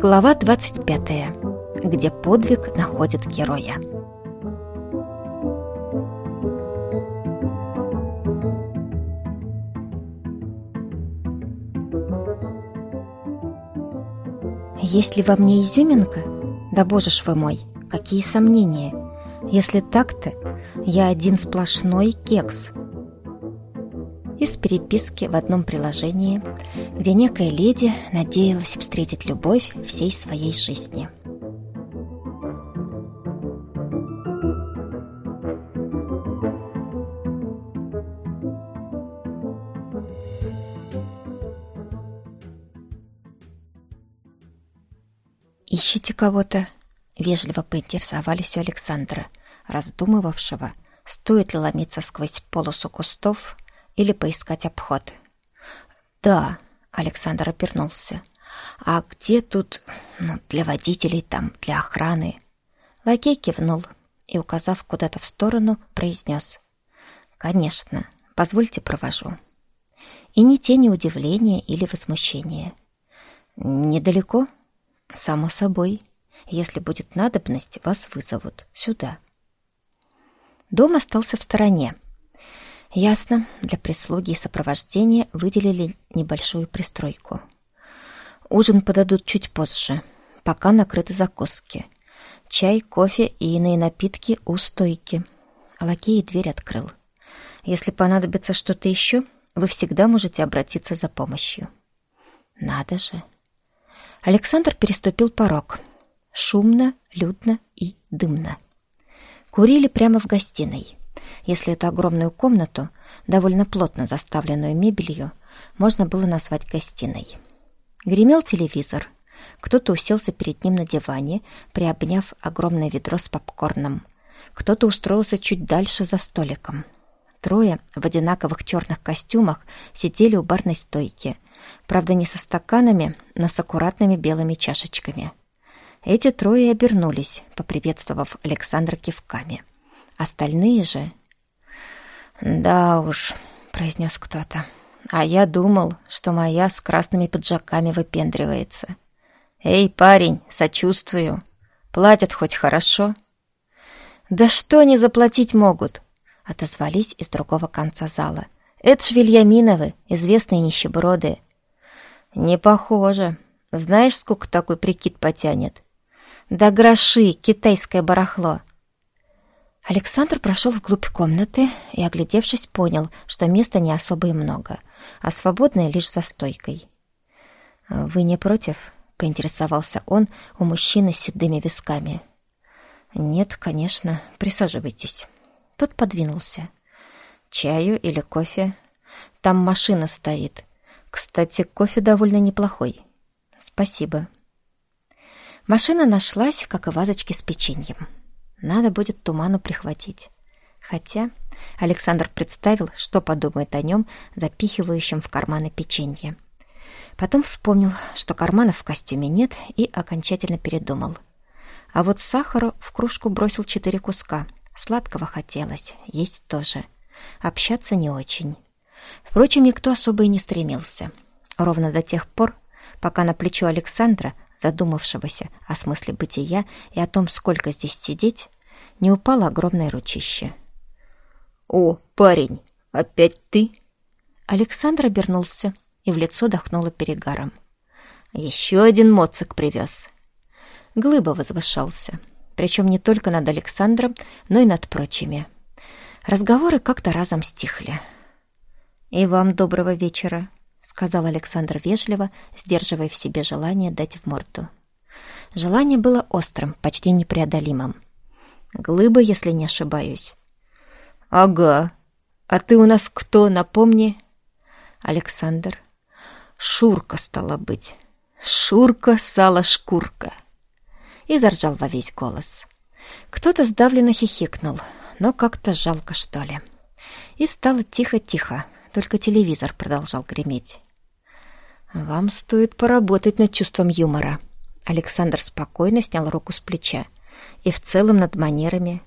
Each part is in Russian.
Глава 25. Где подвиг находит героя. Есть ли во мне изюминка? Да боже ж вы мой, какие сомнения! Если так-то, я один сплошной кекс. Из переписки в одном приложении, где некая леди надеялась встретить любовь всей своей жизни. «Ищите кого-то?» — вежливо поинтересовались у Александра, раздумывавшего, стоит ли ломиться сквозь полосу кустов или поискать обход. «Да», — Александр обернулся. «А где тут, для водителей там, для охраны?» Лакей кивнул и, указав куда-то в сторону, произнес: «Конечно, позвольте провожу». И ни тени удивления или возмущения. «Недалеко?» «Само собой. Если будет надобность, вас вызовут сюда». Дом остался в стороне. Ясно, для прислуги и сопровождения выделили небольшую пристройку. Ужин подадут чуть позже, пока накрыты закуски. Чай, кофе и иные напитки у стойки. Лакей дверь открыл. Если понадобится что-то еще, вы всегда можете обратиться за помощью. Надо же. Александр переступил порог. Шумно, людно и дымно. Курили прямо в гостиной. Если эту огромную комнату, довольно плотно заставленную мебелью, можно было назвать гостиной. Гремел телевизор. Кто-то уселся перед ним на диване, приобняв огромное ведро с попкорном. Кто-то устроился чуть дальше за столиком. Трое в одинаковых черных костюмах сидели у барной стойки. Правда, не со стаканами, но с аккуратными белыми чашечками. Эти трое обернулись, поприветствовав Александра кивками. Остальные же... «Да уж», — произнес кто-то, — «а я думал, что моя с красными пиджаками выпендривается. Эй, парень, сочувствую. Платят хоть хорошо?» «Да что они заплатить могут?» — отозвались из другого конца зала. «Это ж Вильяминовы, известные нищеброды». «Не похоже. Знаешь, сколько такой прикид потянет?» «Да гроши, китайское барахло». Александр прошел вглубь комнаты и, оглядевшись, понял, что места не особо и много, а свободное лишь за стойкой. «Вы не против?» — поинтересовался он у мужчины с седыми висками. «Нет, конечно. Присаживайтесь». Тот подвинулся. «Чаю или кофе? Там машина стоит. Кстати, кофе довольно неплохой. Спасибо». Машина нашлась, как и вазочки с печеньем. Надо будет Туману прихватить. Хотя Александр представил, что подумает о нем, запихивающем в карманы печенье. Потом вспомнил, что карманов в костюме нет, и окончательно передумал. А вот сахару в кружку бросил 4 куска. Сладкого хотелось, есть тоже. Общаться не очень. Впрочем, никто особо и не стремился. Ровно до тех пор, пока на плечо Александра, задумавшегося о смысле бытия и о том, сколько здесь сидеть, не упало огромное ручище. «О, парень, опять ты?» Александр обернулся, и в лицо дохнуло перегаром. «Еще один моцик привез». Глыба возвышался, причем не только над Александром, но и над прочими. Разговоры как-то разом стихли. «И вам доброго вечера», — сказал Александр вежливо, сдерживая в себе желание дать в морду. Желание было острым, почти непреодолимым. Глыба, если не ошибаюсь. «Ага. А ты у нас кто, напомни?» «Александр». «Шурка, стало быть. Шурка, сало-шкурка». И заржал во весь голос. Кто-то сдавленно хихикнул, но как-то жалко, что ли. И стало тихо-тихо, только телевизор продолжал греметь. «Вам стоит поработать над чувством юмора». Александр спокойно снял руку с плеча. «И в целом над манерами».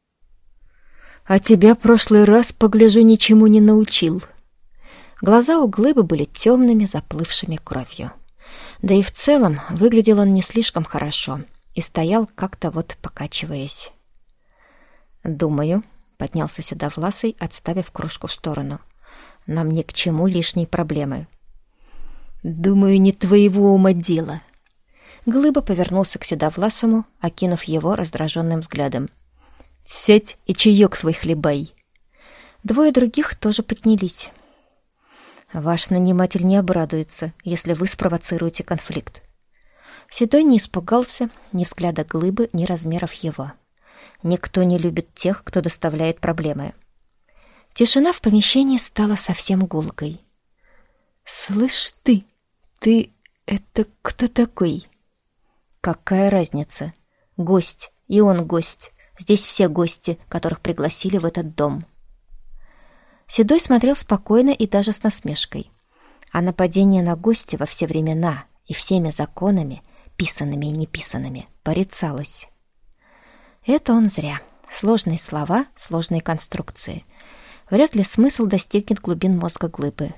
«А тебя прошлый раз, погляжу, ничему не научил». Глаза у Глыбы были темными, заплывшими кровью. Да и в целом выглядел он не слишком хорошо и стоял как-то вот покачиваясь. «Думаю», — поднялся Седовласый, отставив кружку в сторону, — «нам ни к чему лишние проблемы». «Думаю, не твоего ума дело». Глыба повернулся к Седовласому, окинув его раздраженным взглядом. «Сядь и чаек свой хлебай». Двое других тоже поднялись. «Ваш наниматель не обрадуется, если вы спровоцируете конфликт». Седой не испугался ни взгляда Глыбы, ни размеров его. Никто не любит тех, кто доставляет проблемы. Тишина в помещении стала совсем гулкой. «Слышь ты это кто такой?» «Какая разница? Гость, и он гость. Здесь все гости, которых пригласили в этот дом». Седой смотрел спокойно и даже с насмешкой. А нападение на гостя во все времена и всеми законами, писанными и неписанными, порицалось. Это он зря. Сложные слова, сложные конструкции. Вряд ли смысл достигнет глубин мозга Глыбы.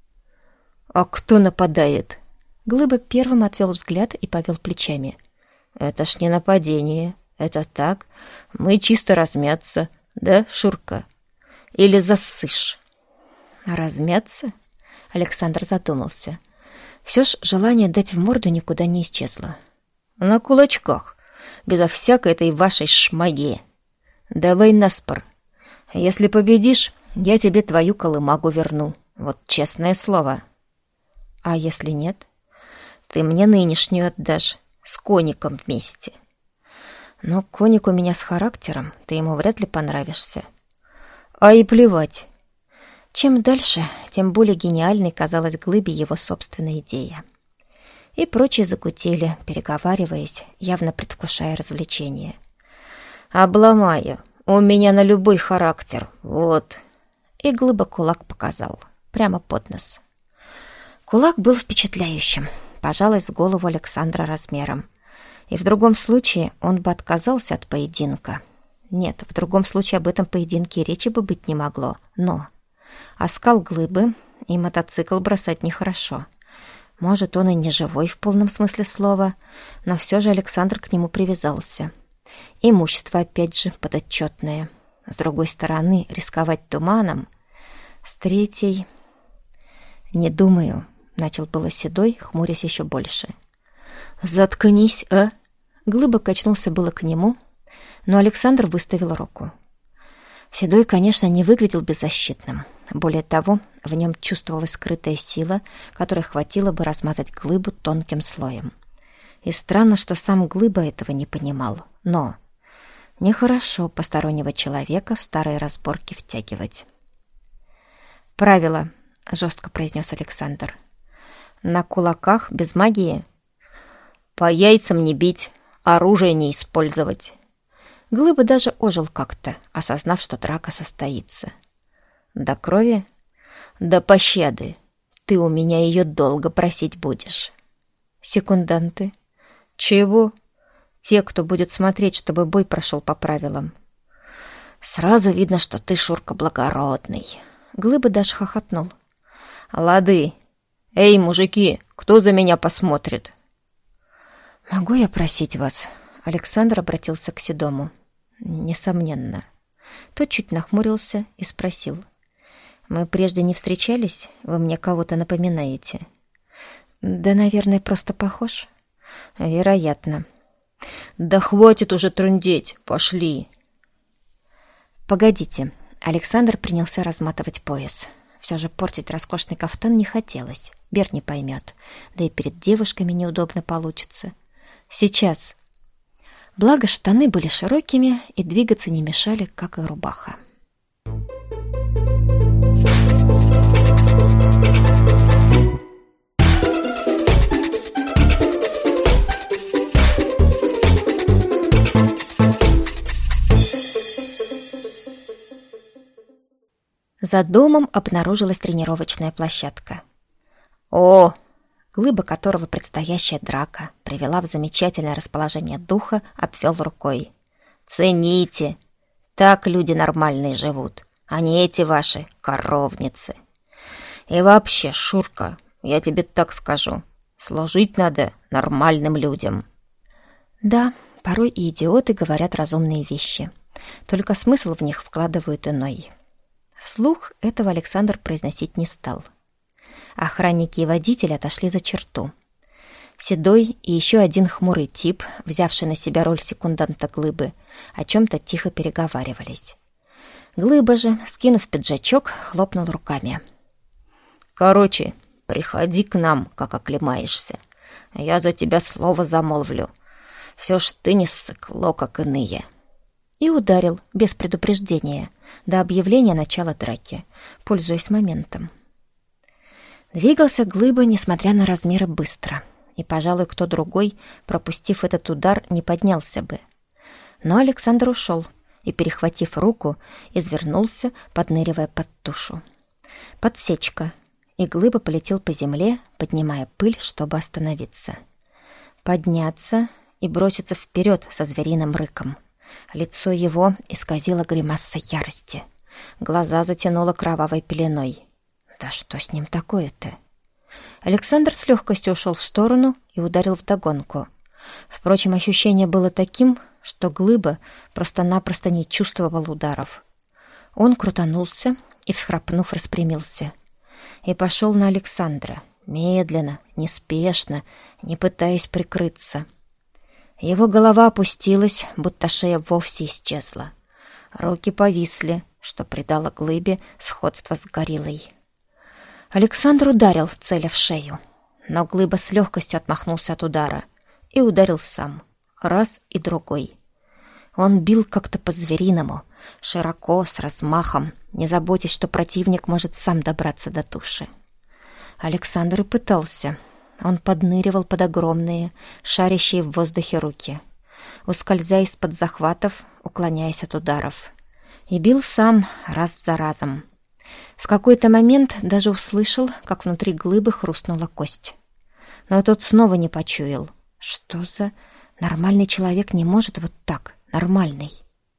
«А кто нападает?» Глыба первым отвел взгляд и повел плечами. «Это ж не нападение. Это так. Мы чисто размяться. Да, Шурка? Или зассышь?» «Размяться?» Александр задумался. Все ж желание дать в морду никуда не исчезло. «На кулачках, безо всякой этой вашей шмаги. Давай наспор. Если победишь, я тебе твою колымагу верну. Вот честное слово. А если нет? Ты мне нынешнюю отдашь, с коником вместе. Но коник у меня с характером, ты ему вряд ли понравишься. А и плевать». Чем дальше, тем более гениальной казалась Глыбе его собственная идея. И прочие закутили, переговариваясь, явно предвкушая развлечение. «Обломаю. У меня на любой характер. Вот». И Глыба кулак показал. Прямо под нос. Кулак был впечатляющим, пожалуй, с голову Александра размером. И в другом случае он бы отказался от поединка. Нет, в другом случае об этом поединке речи бы быть не могло. Но оскал Глыбы и мотоцикл бросать нехорошо. Может, он и не живой в полном смысле слова, но все же Александр к нему привязался. Имущество, опять же, подотчетное. С другой стороны, рисковать туманом. С третьей... «Не думаю», — начал было Седой, хмурясь еще больше. «Заткнись, а?» Глыба качнулся было к нему, но Александр выставил руку. Седой, конечно, не выглядел беззащитным. Более того, в нем чувствовалась скрытая сила, которой хватило бы размазать Глыбу тонким слоем. И странно, что сам Глыба этого не понимал. Но нехорошо постороннего человека в старые разборки втягивать. «Правило», — жестко произнес Александр. «На кулаках без магии. По яйцам не бить, оружие не использовать». Глыба даже ожил как-то, осознав, что драка состоится. «До крови? До пощады. Ты у меня ее долго просить будешь». «Секунданты?» «Чего?» «Те, кто будет смотреть, чтобы бой прошел по правилам». «Сразу видно, что ты, Шурка, благородный». Глыба даже хохотнул. «Лады. Эй, мужики, кто за меня посмотрит?» «Могу я просить вас?» Александр обратился к Седому. «Несомненно». Тот чуть нахмурился и спросил. «Мы прежде не встречались? Вы мне кого-то напоминаете?» «Да, наверное, просто похож». «Вероятно». «Да хватит уже трындеть, пошли». «Погодите». Александр принялся разматывать пояс. Все же портить роскошный кафтан не хотелось. Бер не поймет. Да и перед девушками неудобно получится. «Сейчас». Благо, штаны были широкими и двигаться не мешали, как и рубаха. За домом обнаружилась тренировочная площадка. «О!» Глыба, которого предстоящая драка привела в замечательное расположение духа, обвел рукой. «Цените! Так люди нормальные живут, а не эти ваши коровницы. И вообще, Шурка, я тебе так скажу, Служить надо нормальным людям». Да, порой и идиоты говорят разумные вещи, только смысл в них вкладывают иной. Вслух этого Александр произносить не стал. Охранники и водитель отошли за черту. Седой и еще один хмурый тип, взявший на себя роль секунданта Глыбы, о чем-то тихо переговаривались. Глыба же, скинув пиджачок, хлопнул руками. «Короче, приходи к нам, как оклемаешься. Я за тебя слово замолвлю. Все ж ты не ссыкло, как иные». И ударил, без предупреждения, до объявления начала драки, пользуясь моментом. Двигался Глыба, несмотря на размеры, быстро. И, пожалуй, кто другой, пропустив этот удар, не поднялся бы. Но Александр ушел и, перехватив руку, извернулся, подныривая под тушу. Подсечка, и Глыба полетел по земле, поднимая пыль, чтобы остановиться. Подняться и броситься вперед со звериным рыком. Лицо его исказило гримаса ярости. Глаза затянуло кровавой пеленой. Да что с ним такое-то? Александр с легкостью ушел в сторону и ударил вдогонку. Впрочем, ощущение было таким, что Глыба просто-напросто не чувствовал ударов. Он крутанулся и, всхрапнув, распрямился. И пошел на Александра, медленно, неспешно, не пытаясь прикрыться. Его голова опустилась, будто шея вовсе исчезла. Руки повисли, что придало Глыбе сходство с гориллой. Александр ударил, целя в шею, но Глыба с легкостью отмахнулся от удара и ударил сам, раз и другой. Он бил как-то по-звериному, широко, с размахом, не заботясь, что противник может сам добраться до туши. Александр и пытался. Он подныривал под огромные, шарящие в воздухе руки, ускользая из-под захватов, уклоняясь от ударов. И бил сам раз за разом. В какой-то момент даже услышал, как внутри Глыбы хрустнула кость. Но тот снова не почуял. Что за... Нормальный человек не может вот так, нормальный.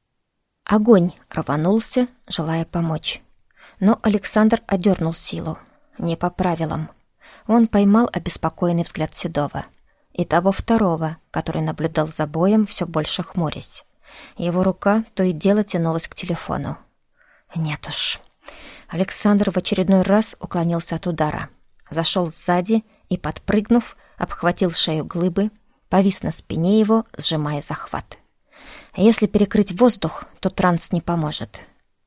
Огонь рванулся, желая помочь. Но Александр одернул силу. Не по правилам. Он поймал обеспокоенный взгляд Седова. И того второго, который наблюдал за боем, все больше хмурясь. Его рука то и дело тянулась к телефону. Нет уж. Александр в очередной раз уклонился от удара. Зашел сзади и, подпрыгнув, обхватил шею Глыбы, повис на спине его, сжимая захват. Если перекрыть воздух, то транс не поможет.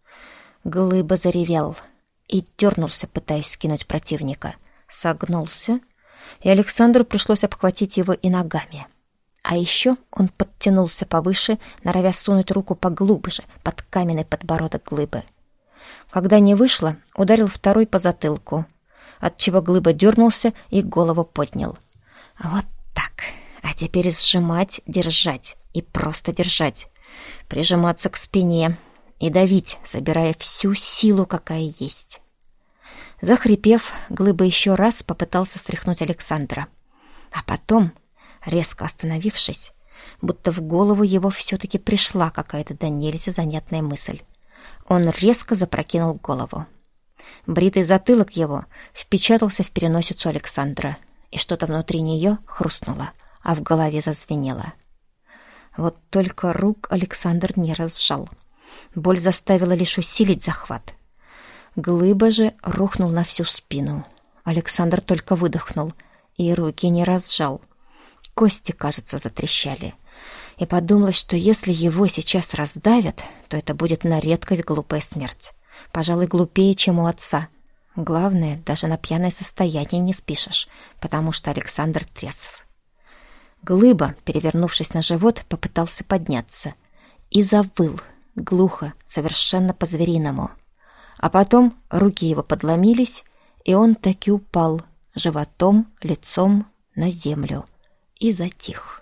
Глыба заревел и дернулся, пытаясь скинуть противника. Согнулся, и Александру пришлось обхватить его и ногами. А еще он подтянулся повыше, норовя сунуть руку поглубже под каменный подбородок Глыбы. Когда не вышло, ударил второй по затылку, отчего Глыба дернулся и голову поднял. Вот так. А теперь сжимать, держать и просто держать. Прижиматься к спине и давить, собирая всю силу, какая есть. Захрипев, Глыба еще раз попытался стряхнуть Александра. А потом, резко остановившись, будто в голову его все-таки пришла какая-то до нельзя занятная мысль. Он резко запрокинул голову. Бритый затылок его впечатался в переносицу Александра, и что-то внутри нее хрустнуло, а в голове зазвенело. Вот только рук Александр не разжал. Боль заставила лишь усилить захват. Глыба же рухнул на всю спину. Александр только выдохнул и руки не разжал. Кости, кажется, затрещали. И подумалось, что если его сейчас раздавят, то это будет на редкость глупая смерть. Пожалуй, глупее, чем у отца. Главное, даже на пьяное состояние не спишешь, потому что Александр трезв. Глыба, перевернувшись на живот, попытался подняться и завыл, глухо, совершенно по-звериному. А потом руки его подломились, и он таки упал животом, лицом на землю и затих.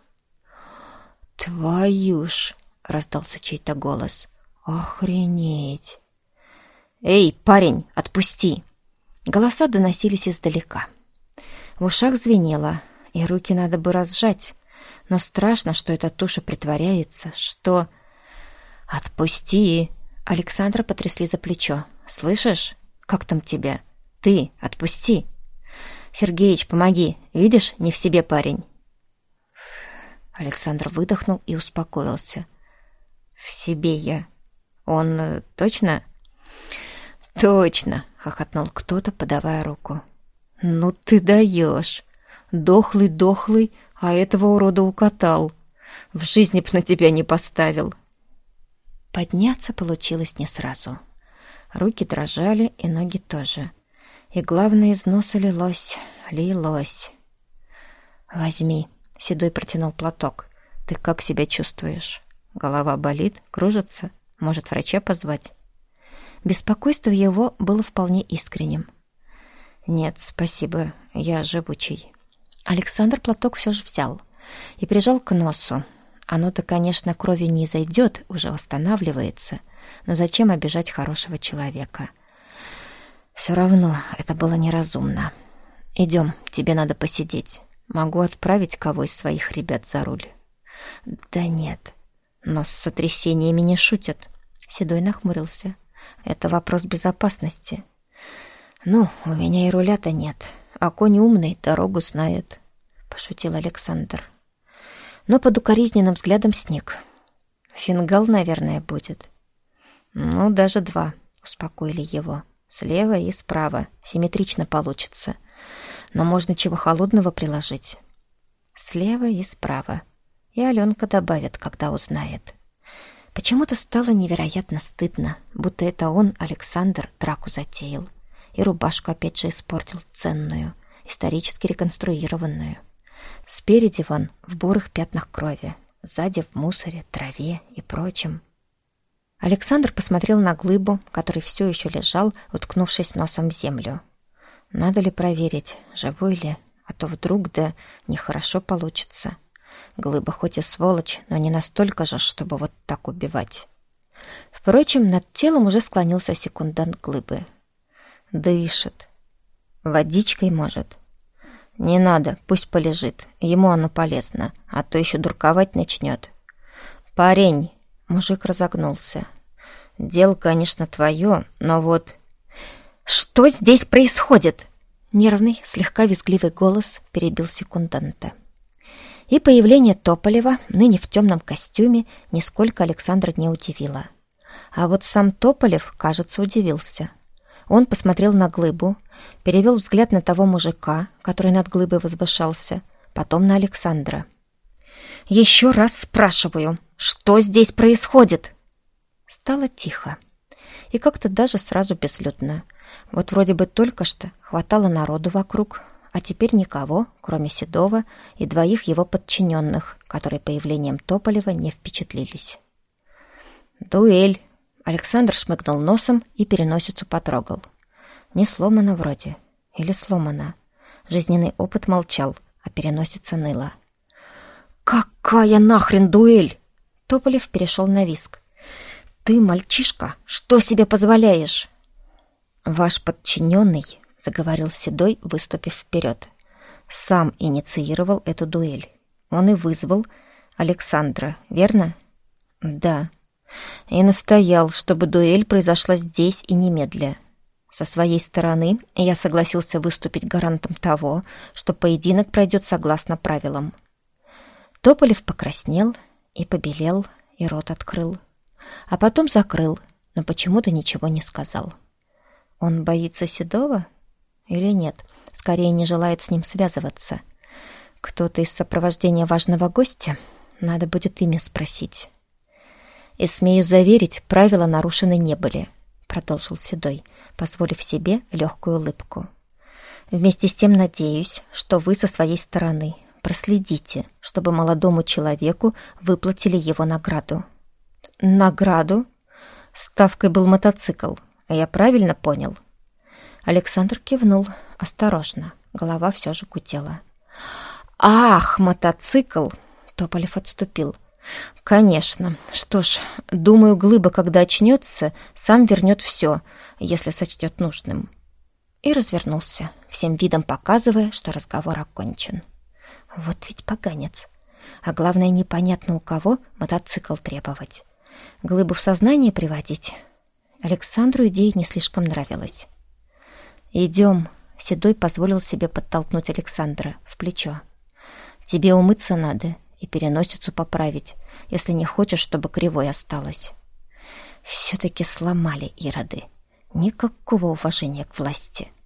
«Твою ж!» — раздался чей-то голос. «Охренеть!» «Эй, парень, отпусти!» Голоса доносились издалека. В ушах звенело, и руки надо бы разжать, но страшно, что эта туша притворяется, что... «Отпусти!» Александра потрясли за плечо. «Слышишь? Как там тебя? Ты, отпусти!» Сергеич, помоги. Видишь, не в себе парень». Александр выдохнул и успокоился. «В себе я. Он точно?» «Точно!» — хохотнул кто-то, подавая руку. «Ну ты даешь! Дохлый, а этого урода укатал. В жизни б на тебя не поставил». Подняться получилось не сразу. Руки дрожали, и ноги тоже. И главное, из носа лилось. «Возьми», — Седой протянул платок. «Ты как себя чувствуешь? Голова болит? Кружится? Может, врача позвать?» Беспокойство его было вполне искренним. «Нет, спасибо, я живучий». Александр платок все же взял и прижал к носу. Оно-то, конечно, кровью не изойдет, уже восстанавливается, но зачем обижать хорошего человека? Все равно это было неразумно. «Идем, тебе надо посидеть. Могу отправить кого из своих ребят за руль». «Да нет, но с сотрясениями не шутят». Седой нахмурился. «Это вопрос безопасности». «Ну, у меня и руля-то нет, а конь умный, дорогу знает», — пошутил Александр. Но под укоризненным взглядом сник. «Фингал, наверное, будет». «Ну, даже 2», — успокоили его. «Слева и справа. Симметрично получится. Но можно чего холодного приложить». «Слева и справа». И Аленка добавит, когда узнает. Почему-то стало невероятно стыдно, будто это он, Александр, драку затеял. И рубашку опять же испортил, ценную, исторически реконструированную. Спереди вон в бурых пятнах крови, сзади в мусоре, траве и прочем. Александр посмотрел на глыбу, который все еще лежал, уткнувшись носом в землю. Надо ли проверить, живой ли, а то вдруг да нехорошо получится. Глыба хоть и сволочь, но не настолько же, чтобы вот так убивать. Впрочем, над телом уже склонился секундант Глыбы. Дышит. Водичкой, может? Не надо, пусть полежит. Ему оно полезно, а то еще дурковать начнет. Парень, мужик разогнулся. Дело, конечно, твое, но вот... Что здесь происходит? Нервный, слегка визгливый голос перебил секунданта. И появление Тополева, ныне в темном костюме, нисколько Александра не удивило. А вот сам Тополев, кажется, удивился. Он посмотрел на Глыбу, перевел взгляд на того мужика, который над Глыбой возвышался, потом на Александра. «Еще раз спрашиваю, что здесь происходит?» Стало тихо. И как-то даже сразу безлюдно. Вот вроде бы только что хватало народу вокруг, а теперь никого, кроме Седова и 2 его подчиненных, которые появлением Тополева не впечатлились. «Дуэль!» Александр шмыгнул носом и переносицу потрогал. Не сломано вроде. Или сломано. Жизненный опыт молчал, а переносица ныла. «Какая нахрен дуэль?» Тополев перешел на визг. «Ты, мальчишка, что себе позволяешь?» «Ваш подчиненный», — заговорил Седой, выступив вперед, «сам инициировал эту дуэль. Он и вызвал Александра, верно?» «Да. И настоял, чтобы дуэль произошла здесь и немедля. Со своей стороны я согласился выступить гарантом того, что поединок пройдет согласно правилам». Тополев покраснел и побелел, и рот открыл. А потом закрыл, но почему-то ничего не сказал. Он боится Седова? Или нет? Скорее не желает с ним связываться. Кто-то из сопровождения важного гостя? Надо будет имя спросить. «И смею заверить, правила нарушены не были», — продолжил Седой, позволив себе легкую улыбку. «Вместе с тем надеюсь, что вы со своей стороны проследите, чтобы молодому человеку выплатили его награду». «Награду?» Ставкой был мотоцикл. Я правильно понял? Александр кивнул осторожно. Голова все же гудела. «Ах, мотоцикл!» Тополев отступил. «Конечно. Что ж, думаю, Глыба, когда очнется, сам вернет все, если сочтет нужным». И развернулся, всем видом показывая, что разговор окончен. Вот ведь поганец. А главное, непонятно у кого мотоцикл требовать. Глыбу в сознание приводить? Александру идея не слишком нравилась. «Идем», — Седой позволил себе подтолкнуть Александра в плечо. «Тебе умыться надо и переносицу поправить, если не хочешь, чтобы кривой осталось». Все-таки сломали ироды. Никакого уважения к власти.